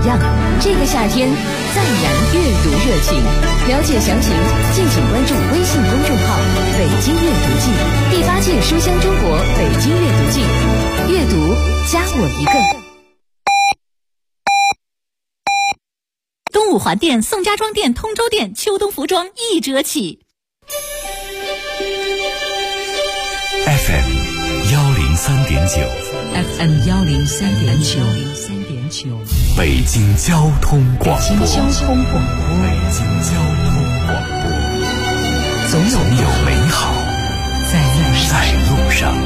样。这个夏天再燃阅读热情，了解详情敬请关注微信公众号北京阅读季，第8届书香中国北京阅读季，阅读加我一个。 东五环店、宋家庄店、通州店秋冬服装1折起。 FM 103.9 FM 103.9 北京交通广播。 北京交通广播，总有美好在路上。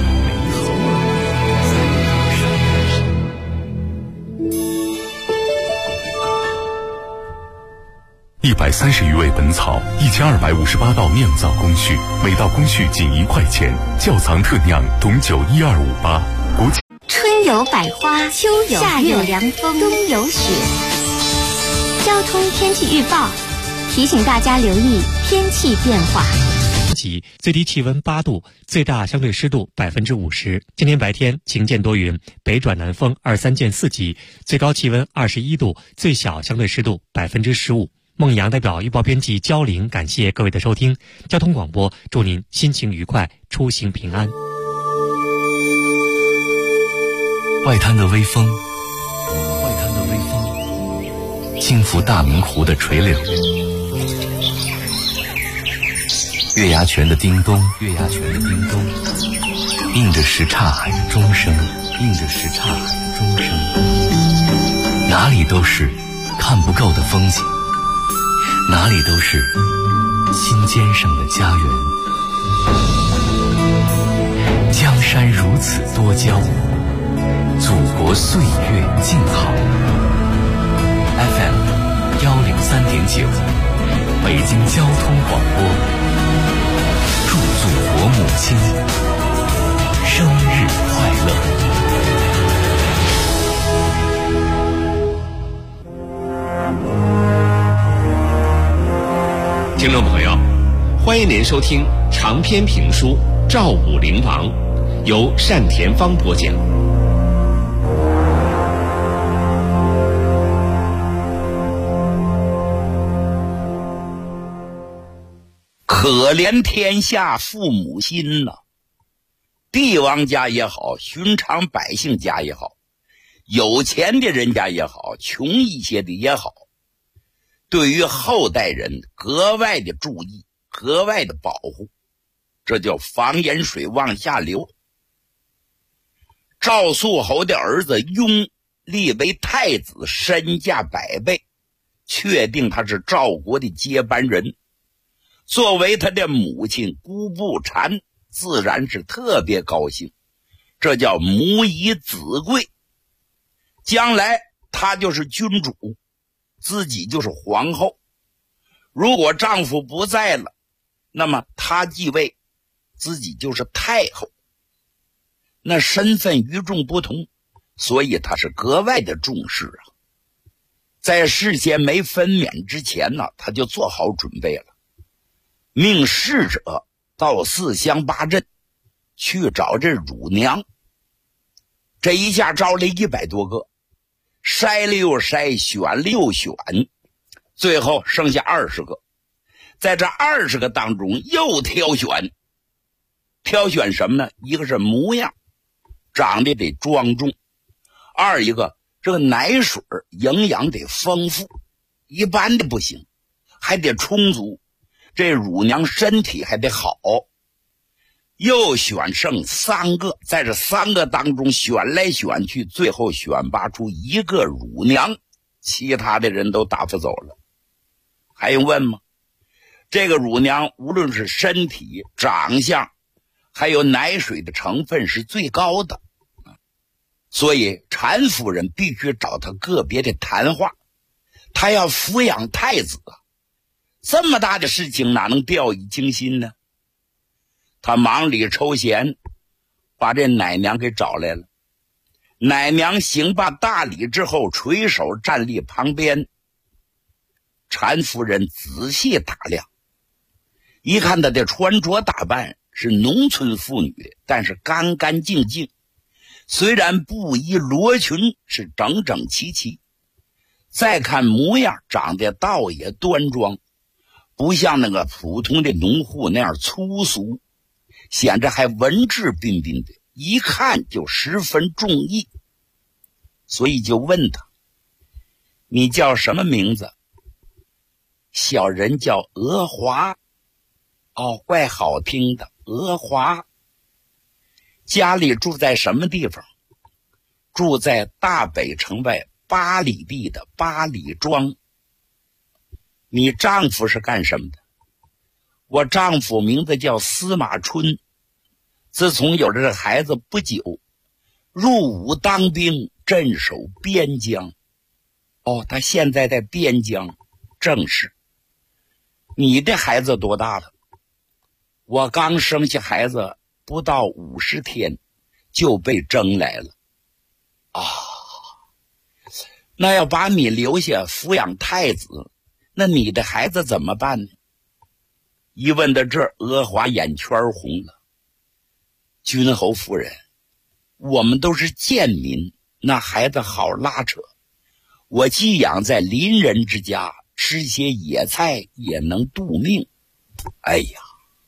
130余味本草，1258道酿造工序，每道工序仅1块钱。窖藏特酿董酒12588。 春有百花，秋有夏有凉风，冬有雪。交通天气预报提醒大家留意天气变化。 最低气温8度，最大相对湿度50%。今天白天晴间多云，北转南风2、3见4级，最高气温21度，最小相对湿度15%。孟阳代表预报编辑焦玲，感谢各位的收听。交通广播，祝您心情愉快，出行平安。 外滩的微风，轻拂大明湖的垂柳，月牙泉的叮咚，映着什刹海的钟声，哪里都是看不够的风景，哪里都是心尖上的家园。江山如此多娇，祖国岁月静好。FM 103.9，北京交通广播，祝祖国母亲生日快乐。 听众朋友，欢迎您收听长篇评书《赵武灵王》，由单田芳播讲。 可怜天下父母心呐！帝王家也好，寻常百姓家也好，有钱的人家也好，穷一些的也好，对于后代人格外的注意，格外的保护，这叫防盐水往下流。赵肃侯的儿子雍立为太子，身价100倍，确定他是赵国的接班人。作为他的母亲姑不禅自然是特别高兴，这叫母以子贵。将来他就是君主，自己就是皇后。如果丈夫不在了，那么她继位，自己就是太后。那身份与众不同，所以他是格外的重视啊。在事先没分娩之前呢，他就做好准备了，命侍者到4乡8镇去找这乳娘。这一下招了100多个，筛了又筛，选了又选，最后剩下20个。在这20个当中又挑选什么呢？一个是模样，长得得庄重；二一个这个奶水营养得丰富，一般的不行，还得充足，这乳娘身体还得好。又选剩3个，在这3个当中选来选去，最后选拔出1个乳娘，其他的人都打发走了。还用问吗？这个乳娘无论是身体、长相，还有奶水的成分是最高的，所以禅夫人必须找她个别的谈话。她要抚养太子啊，这么大的事情哪能掉以轻心呢？他忙里抽闲，把这奶娘给找来了。奶娘行罢大礼之后，垂手站立旁边。禅夫人仔细打量，一看她的穿着打扮是农村妇女的，但是干干净净，虽然布衣罗裙是整整齐齐， 再看模样，长得倒也端庄，不像那个普通的农户那样粗俗，显着还文质彬彬的，一看就十分中意。所以就问他：你叫什么名字？小人叫娥华。哦，怪好听的，娥华。家里住在什么地方？住在大北城外8里地的8里庄。你丈夫是干什么的？我丈夫名字叫司马春，自从有了这孩子不久，入伍当兵，镇守边疆。哦，他现在在边疆，正是。你的孩子多大了？我刚生下孩子不到50天，就被征来了。啊，那要把你留下抚养太子，那你的孩子怎么办呢？一问到这儿，娥华眼圈红了。君侯夫人，我们都是贱民，那孩子好拉扯。我寄养在邻人之家，吃些野菜也能度命。哎呀，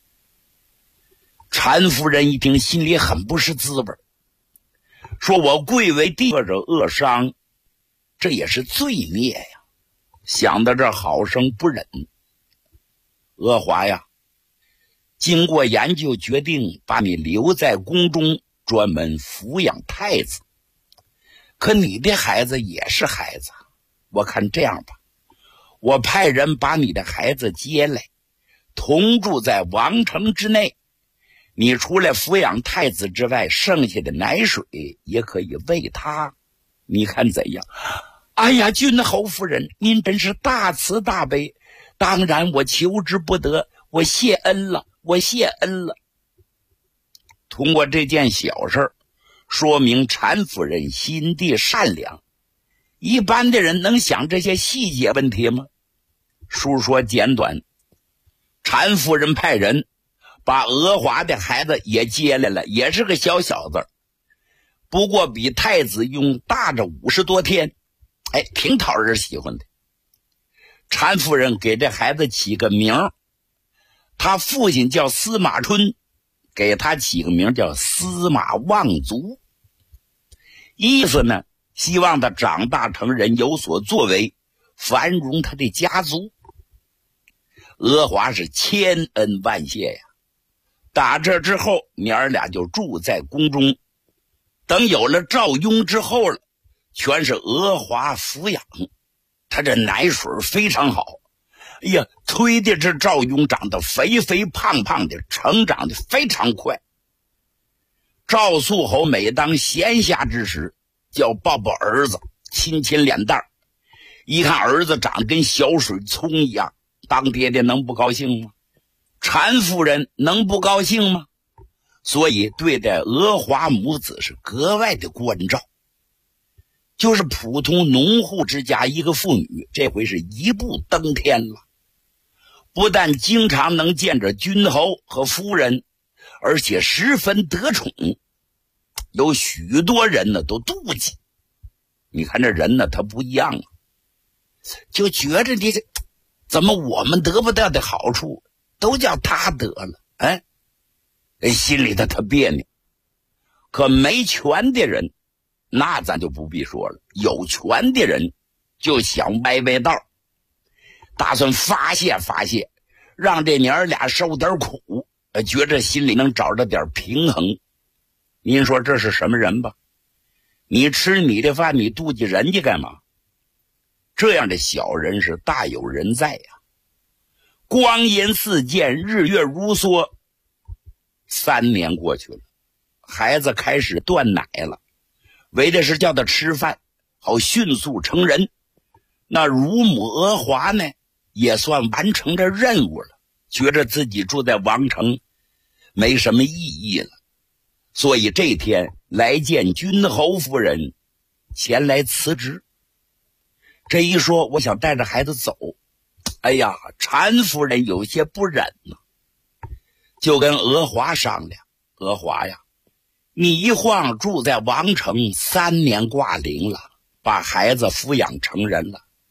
禅夫人一听，心里很不是滋味，说我贵为帝者恶伤，这也是罪孽呀。想到这好生不忍。娥华呀，经过研究决定把你留在宫中，专门抚养太子。可你的孩子也是孩子，我看这样吧，我派人把你的孩子接来，同住在王城之内。你除了抚养太子之外，剩下的奶水也可以喂他，你看怎样？哎呀，君侯夫人，您真是大慈大悲，当然我求之不得，我谢恩了，我谢恩了。通过这件小事说明禅夫人心地善良。一般的人能想这些细节问题吗？书说简短，禅夫人派人把娥华的孩子也接来了，也是个小小子，不过比太子雍大着50多天，哎，挺讨人喜欢的。禅夫人给这孩子起个名，他父亲叫司马春，给他起个名叫司马望族，意思呢，希望他长大成人，有所作为，繁荣他的家族。娥华是千恩万谢呀。打这之后，娘儿俩就住在宫中，等有了赵雍之后了，全是娥华抚养。他这奶水非常好，哎呀，推的这赵雍长得肥肥胖胖的，成长的非常快。赵肃侯每当闲暇之时，就要抱抱儿子，亲亲脸蛋，一看儿子长得跟小水葱一样，当爹爹能不高兴吗？禅夫人能不高兴吗？所以对待娥华母子是格外的关照。就是普通农户之家一个妇女，这回是一步登天了，不但经常能见着君侯和夫人，而且十分得宠，有许多人呢都妒忌。你看这人呢，他不一样啊，就觉着这怎么我们得不到的好处都叫他得了，哎，心里头他别扭。可没权的人，那咱就不必说了，有权的人就想歪歪道，打算发泄发泄，让这娘儿俩受点苦，觉着心里能找着点平衡。您说这是什么人吧？你吃你的饭，你妒忌人家干嘛？这样的小人是大有人在呀。光阴似箭，日月如梭，3年过去了，孩子开始断奶了，为的是叫他吃饭，好迅速成人。那乳母娥华呢，也算完成这任务了，觉着自己住在王城没什么意义了，所以这天来见君侯夫人，前来辞职。这一说，我想带着孩子走，哎呀，禅夫人有些不忍了，就跟娥华商量，娥华呀，你一晃住在王城3年挂零了，把孩子抚养成人了，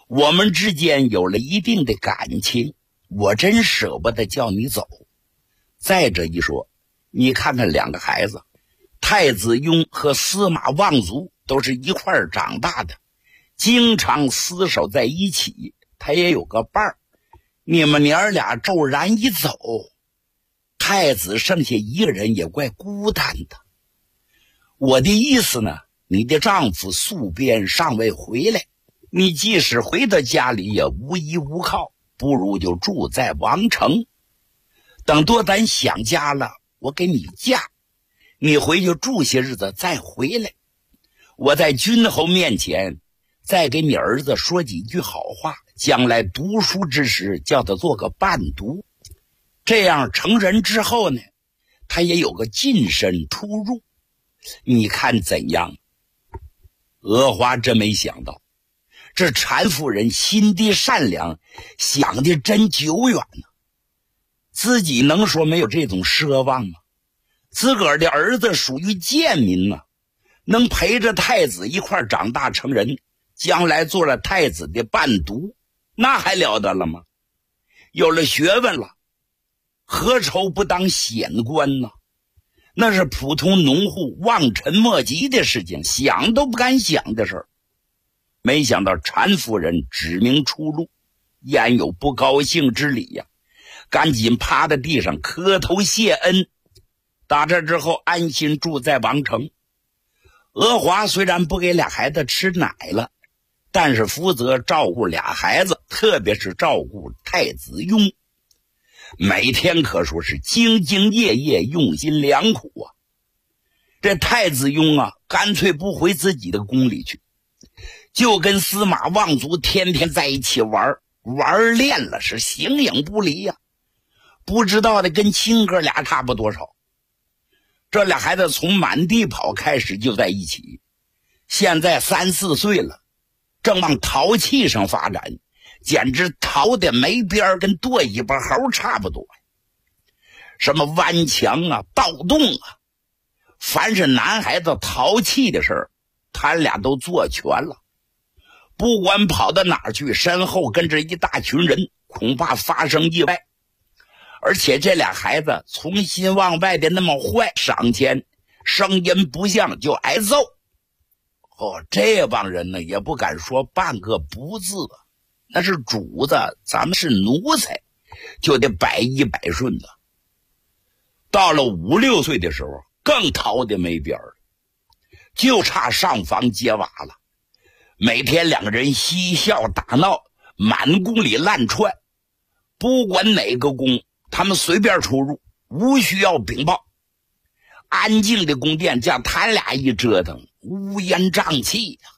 我们之间有了一定的感情，我真舍不得叫你走。再者一说，你看看两个孩子，太子雍和司马望族都是一块儿长大的，经常厮守在一起，他也有个伴儿。你们娘儿俩骤然一走，太子剩下一个人也怪孤单的。我的意思呢，你的丈夫宿边尚未回来，你即使回到家里也无依无靠，不如就住在王城。等多咱想家了，我给你嫁，你回去住些日子再回来。我在君侯面前再给你儿子说几句好话，将来读书之时叫他做个伴读，这样成人之后呢，他也有个近身出入，你看怎样？娥华真没想到，这禅夫人心地善良，想的真久远呢。自己能说没有这种奢望吗？自个儿的儿子属于贱民呢，能陪着太子一块长大成人，将来做了太子的伴读，那还了得了吗？有了学问了，何愁不当显官呢？那是普通农户望尘莫及的事情，想都不敢想的事儿。没想到禅夫人指明出路，焉有不高兴之理呀？赶紧趴在地上磕头谢恩。打这之后安心住在王城。娥华虽然不给俩孩子吃奶了，但是负责照顾俩孩子，特别是照顾太子雍，每天可说是兢兢业业，用心良苦啊。这太子雍啊，干脆不回自己的宫里去，就跟司马望族天天在一起玩练了，是形影不离呀。不知道的跟亲哥俩差不多少。这俩孩子从满地跑开始就在一起，现在3、4岁了，正往淘气上发展，简直淘的没边，跟剁尾巴猴差不多。什么弯墙啊，盗洞啊，凡是男孩子淘气的事儿，他俩都做全了。不管跑到哪儿去，身后跟着一大群人，恐怕发生意外。而且这俩孩子从心往外的那么坏，上前声音不响就挨揍。这帮人呢也不敢说半个不字，那是主子，咱们是奴才，就得百依百顺的。到了5、6岁的时候，更淘的没边儿，就差上房揭瓦了。每天两个人嬉笑打闹，满宫里乱窜，不管哪个宫他们随便出入，无需要禀报。安静的宫殿叫他俩一折腾，乌烟瘴气呀。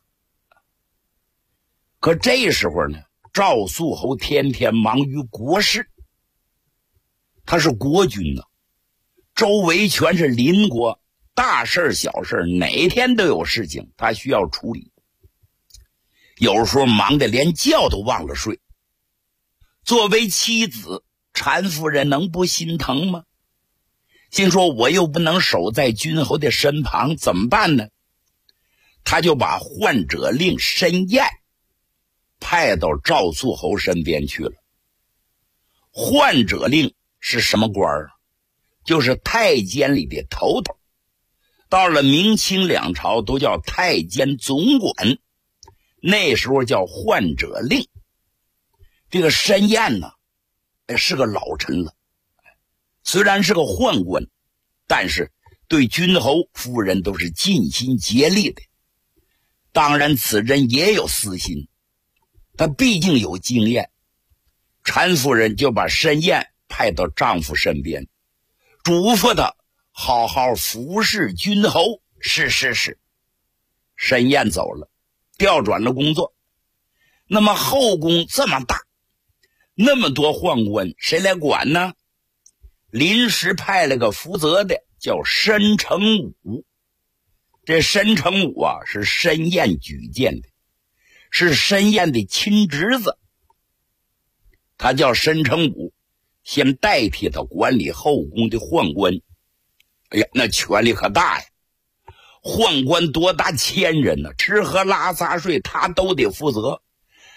可这时候呢，赵肃侯天天忙于国事，他是国君呢，周围全是邻国，大事小事哪天都有事情他需要处理，有时候忙得连觉都忘了睡。作为妻子，禅夫人能不心疼吗？心说我又不能守在君侯的身旁，怎么办呢？他就把宦者令申彦派到赵肃侯身边去了。宦者令是什么官啊？就是太监里的头头，到了明清两朝都叫太监总管，那时候叫宦者令。这个申彦呢，是个老臣了，虽然是个宦官，但是对君侯夫人都是尽心竭力的。当然此人也有私心，他毕竟有经验。禅夫人就把申彦派到丈夫身边，嘱咐他好好服侍君侯。是。申彦走了，调转了工作。那么后宫这么大，那么多宦官，谁来管呢？临时派了个负责的，叫申成武。这申成武啊，是申彦举荐的，是申彦的亲侄子。他叫申成武，先代替他管理后宫的宦官。哎呀，那权力可大呀！宦官多达1000人呢，吃喝拉撒睡他都得负责。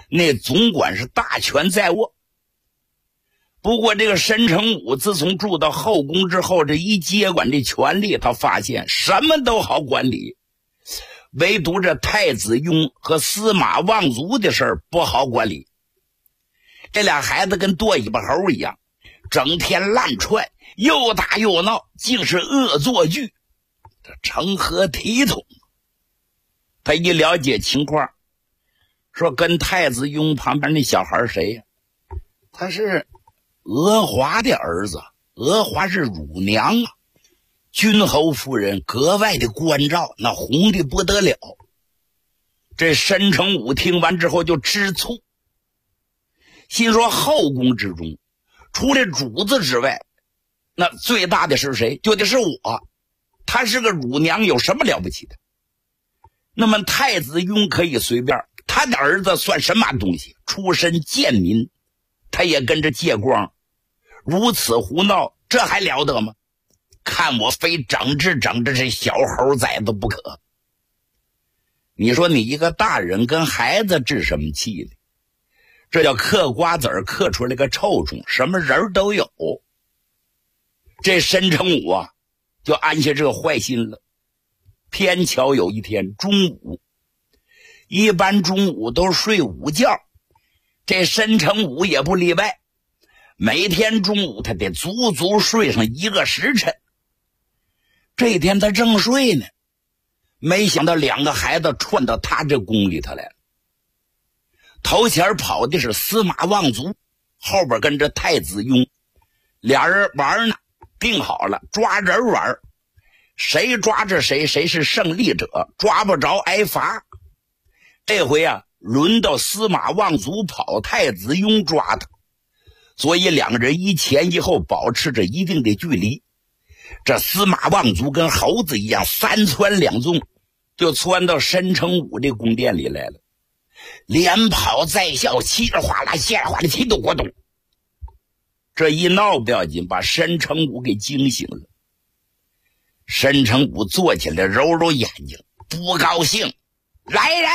那总管是大权在握。不过这个申成武自从住到后宫之后，这一接管这权力，他发现什么都好管理，唯独这太子雍和司马望族的事儿不好管理。这俩孩子跟剁尾巴猴一样，整天乱窜，又打又闹，竟是恶作剧，这成何体统？他一了解情况，说跟太子雍旁边那小孩谁呀？他是娥华的儿子，娥华是乳娘啊，君侯夫人格外的关照，那红的不得了。这申成武听完之后就吃醋，心说后宫之中除了主子之外，那最大的是谁？就得是我，他是个乳娘，有什么了不起的？那么太子雍可以随便，他的儿子算什么东西？出身贱民，他也跟着借光，如此胡闹，这还了得吗？看我非整治整治这小猴崽子不可。你说你一个大人跟孩子置什么气呢？这叫嗑瓜子儿嗑出来个臭虫，什么人都有。这申成武啊就安下这坏心了。偏巧有一天中午，一般中午都睡午觉，这申成武也不例外，每天中午他得足足睡上1个时辰。这天他正睡呢，没想到2个孩子窜到他这宫里头来了。头前跑的是司马望族，后边跟着太子雍，俩人玩呢，定好了抓人玩，谁抓着谁，谁是胜利者，抓不着挨罚。这回啊，轮到司马望族跑，太子雍抓他，所以2个人一前一后保持着一定的距离。这司马望族跟猴子一样3窜2纵，就窜到申成武这宫殿里来了，连跑再笑，稀里哗啦稀里哗啦气都过动。这一闹不要紧，把申成武给惊醒了。申成武坐起来揉揉眼睛，不高兴，来人！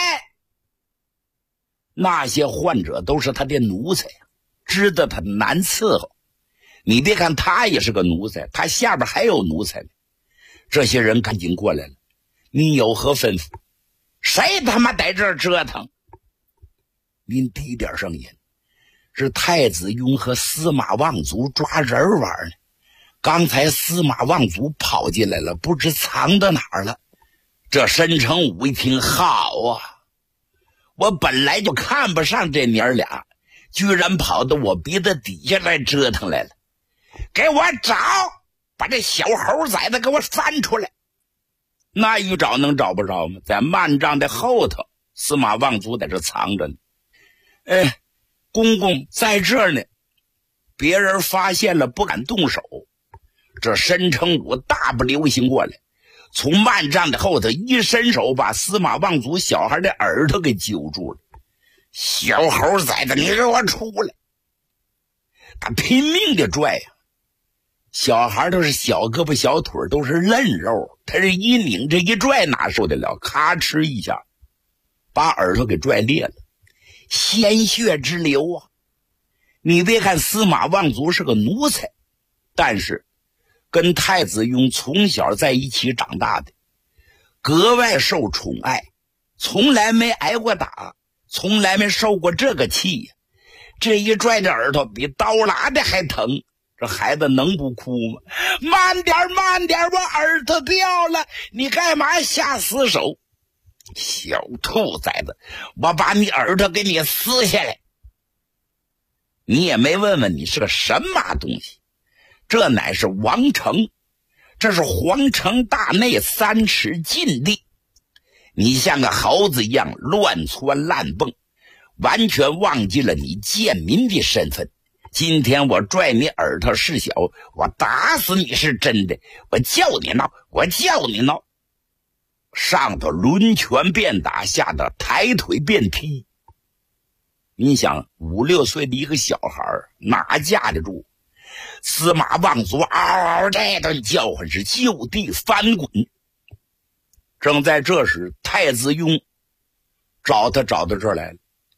那些患者都是他的奴才，知道他难伺候。你别看他也是个奴才，他下边还有奴才呢。这些人赶紧过来了，你有何吩咐？谁他妈在这儿折腾？您低点声音，是太子雍和司马望族抓人玩呢。刚才司马望族跑进来了，不知藏到哪儿了。这申成武一听，好啊，我本来就看不上这娘俩，居然跑到我鼻子底下来折腾来了。给我找，把这小猴崽子给我翻出来。那一找能找不着吗？在幔帐的后头，司马望族在这藏着呢。公公在这儿呢，别人发现了不敢动手。这申成武大步流星过来，从幔帐的后头一伸手，把司马望族小孩的耳朵给揪住了。小猴崽子，你给我出来！他拼命的拽呀，小孩都是小胳膊小腿，都是嫩肉，他这一拧，这一拽哪受得了？咔哧一下把耳朵给拽裂了，鲜血直流啊！你别看司马望族是个奴才，但是跟太子雍从小在一起长大的，格外受宠爱，从来没挨过打，从来没受过这个气呀。这一拽的耳朵比刀剌的还疼，这孩子能不哭吗？慢点慢点，我耳朵掉了，你干嘛下死手？小兔崽子，我把你耳朵给你撕下来。你也没问问你是个什么东西，这乃是王城，这是皇城大内3尺禁地，你像个猴子一样乱窜乱蹦，完全忘记了你贱民的身份。今天我拽你耳朵是小，我打死你是真的，我叫你闹，我叫你闹。上头抡拳便打，下头抬腿便踢。你想5、6岁的一个小孩哪架得住？司马望族嗷嗷这顿叫唤，是就地翻滚。正在这时，太子雍找到这儿来了。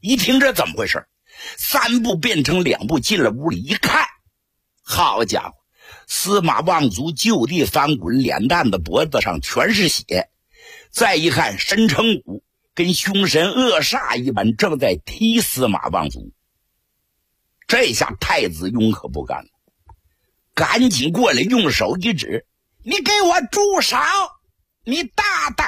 一听这怎么回事，3步变成2步，进了屋里一看，好家伙，司马望族就地翻滚，脸蛋子脖子上全是血。再一看，申成武跟凶神恶煞一般，正在踢司马望族。这下太子雍可不干了，赶紧过来用手一指：“你给我住手！你大胆！”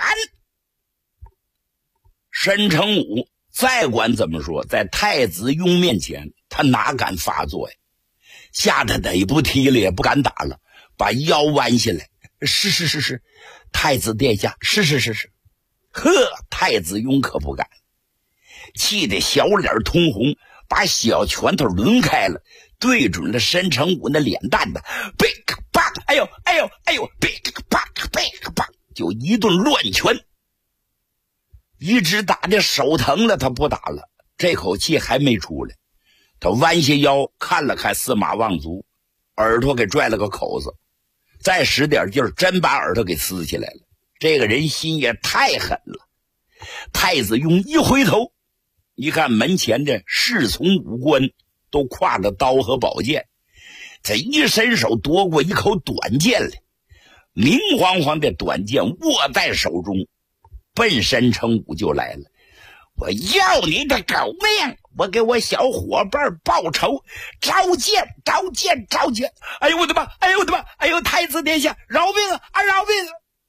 申成武再管怎么说，在太子雍面前他哪敢发作呀，吓得他也不踢了，也不敢打了，把腰弯下来：“是，太子殿下，是。”呵，太子雍可不敢，气得小脸通红，把小拳头抡开了，对准了申成武那脸蛋子，贝克棒，哎呦，贝克棒，就一顿乱拳，一直打的手疼了，他不打了，这口气还没出来，他弯下腰看了看司马望族，耳朵给拽了个口子，再使点劲儿，真把耳朵给撕起来了。这个人心也太狠了。太子雍一回头，一看门前的侍从武官都挎着刀和宝剑，他一伸手夺过一口短剑来，明晃晃的短剑握在手中，奔申成武就来了。我要你的狗命！我给我小伙伴报仇！召见！哎呦我的妈！哎呦太子殿下，饶命啊！饶命啊！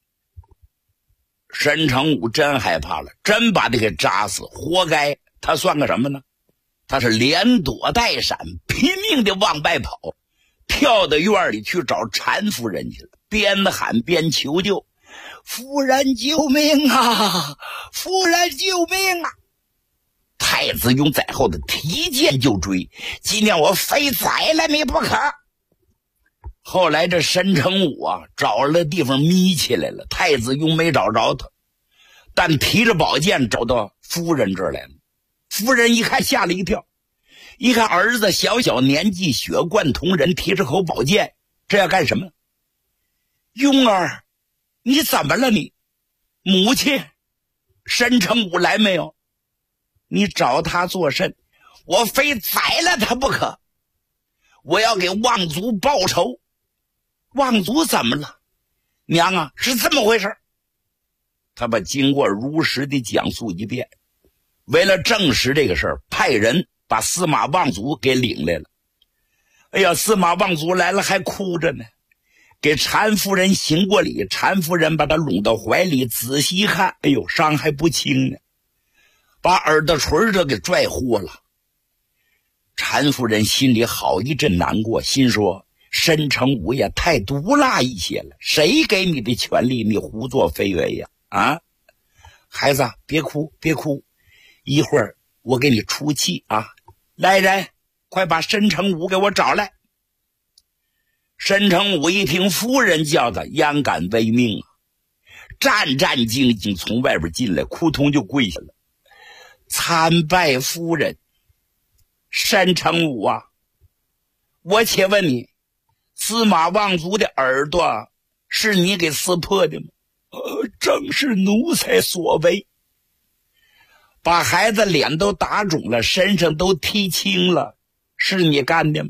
申成武真害怕了，真把他给扎死，活该！他算个什么呢？他是连躲带闪，拼命的往外跑，跳到院里去找禅夫人去了，边喊边求救：“夫人救命啊！夫人救命啊！”太子雍在后的提剑就追，今天我非宰了你不可。后来这申成武找了地方眯起来了，太子雍没找着他，但提着宝剑找到夫人这儿来了。夫人一看吓了一跳，一看儿子小年纪血贯瞳仁，提着口宝剑，这要干什么？雍儿，你怎么了你？母亲申成武来没有？你找他做甚？我非宰了他不可，我要给望族报仇。望族怎么了？娘啊，是这么回事。他把经过如实的讲述一遍，为了证实这个事儿，派人把司马望族给领来了。哎呀，司马望族来了还哭着呢，给禅夫人行过礼，禅夫人把他拢到怀里，仔细一看，哎呦，伤还不轻呢，把耳朵垂着给拽豁了。禅夫人心里好一阵难过，心说申成武也太毒辣一些了，谁给你的权利你胡作非为呀？啊，孩子别哭，一会儿我给你出气啊！来人，快把申成武给我找来。申成武一听夫人叫他，焉敢违命啊，战兢兢从外边进来，扑通就跪下了。参拜夫人。申成武啊，我且问你，司马望族的耳朵是你给撕破的吗？正是奴才所为。把孩子脸都打肿了，身上都踢青了，是你干的吗？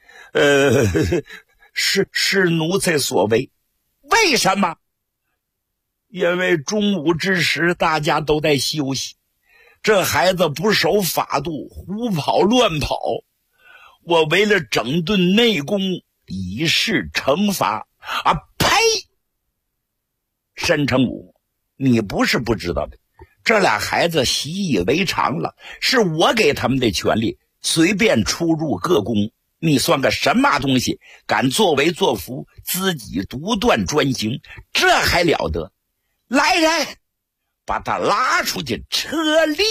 是奴才所为。为什么？因为中午之时大家都在休息，这孩子不守法度，胡跑乱跑，我为了整顿内宫，以示惩罚啊！呸！申成武，你不是不知道的，这俩孩子习以为常了，是我给他们的权利，随便出入各宫。你算个什么东西，敢作威作福，自己独断专行，这还了得？来人，把他拉出去车裂。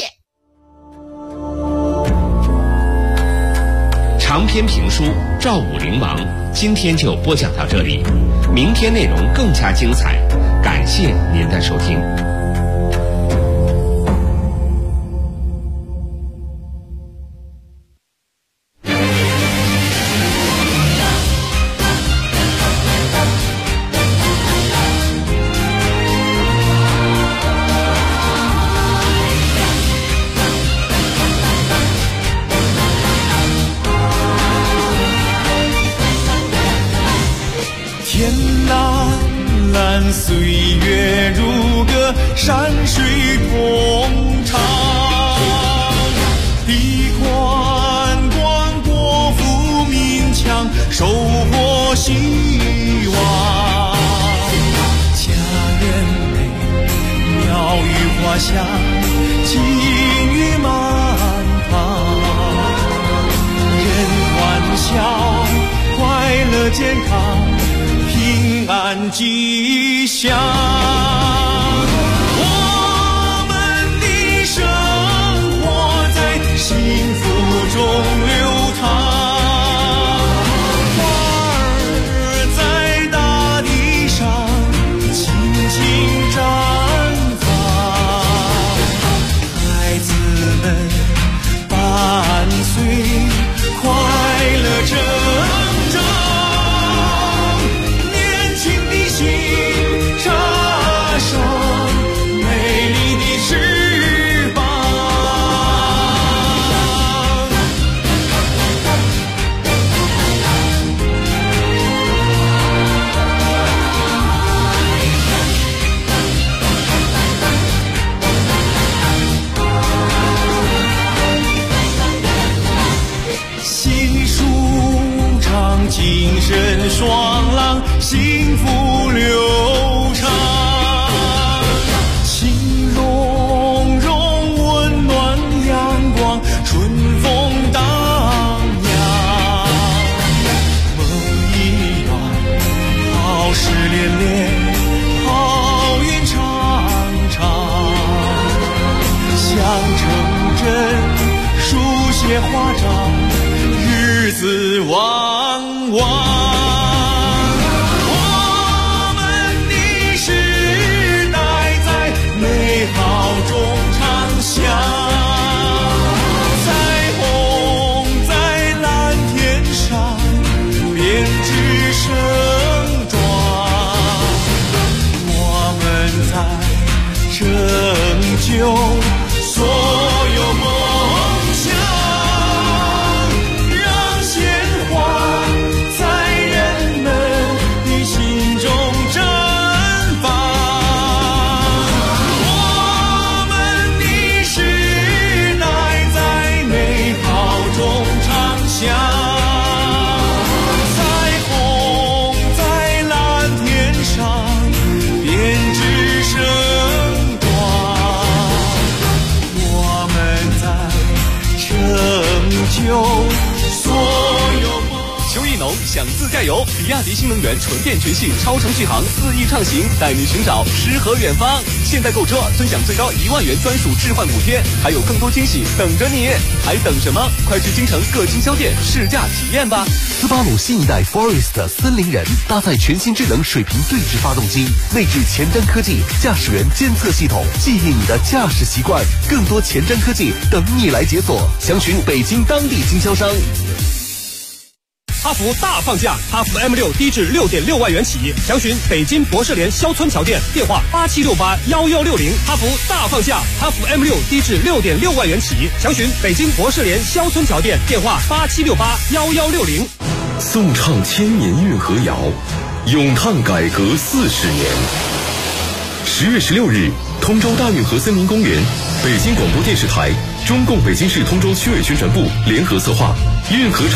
长篇评书《赵武灵王》今天就播讲到这里，明天内容更加精彩，感谢您的收听。 看岁月如歌，山水同唱。地宽广，国富民强，收获希望。家园美，鸟语花香，金玉满堂。人欢笑，快乐健康，平安吉祥。我们的生活在幸福中流淌。精神爽朗，幸福流畅，情融融，温暖阳光，春风荡漾。梦一圆，好事连连，好运长长。想成真，书写华章，日子旺旺。我们的时代在美好中长响，彩虹在蓝天上编织盛装。我们在拯救所有梦想。想自驾游，比亚迪新能源纯电全系超程续航4亿畅行，带你寻找诗和远方。现在购车尊享最高1万元专属置换补贴，还有更多惊喜等着你，还等什么？快去京城各经销店试驾体验吧！ 斯巴鲁新一代 Forest 森林人搭载全新智能水平对置发动机，内置前瞻科技驾驶员监测系统，记忆你的驾驶习惯。更多前瞻科技等你来解锁，详询北京当地经销商。 哈弗大放价，哈弗 M6 低至6.6万元起，详询北京博士联肖村桥店，电话87681160。哈弗大放价，哈弗 M6 低至6.6万元起，详询北京博士联肖村桥店，电话87681160。 颂唱千年运河谣，咏叹改革40年。10月16日，通州大运河森林公园，北京广播电视台、中共北京市通州区委宣传部联合策划运河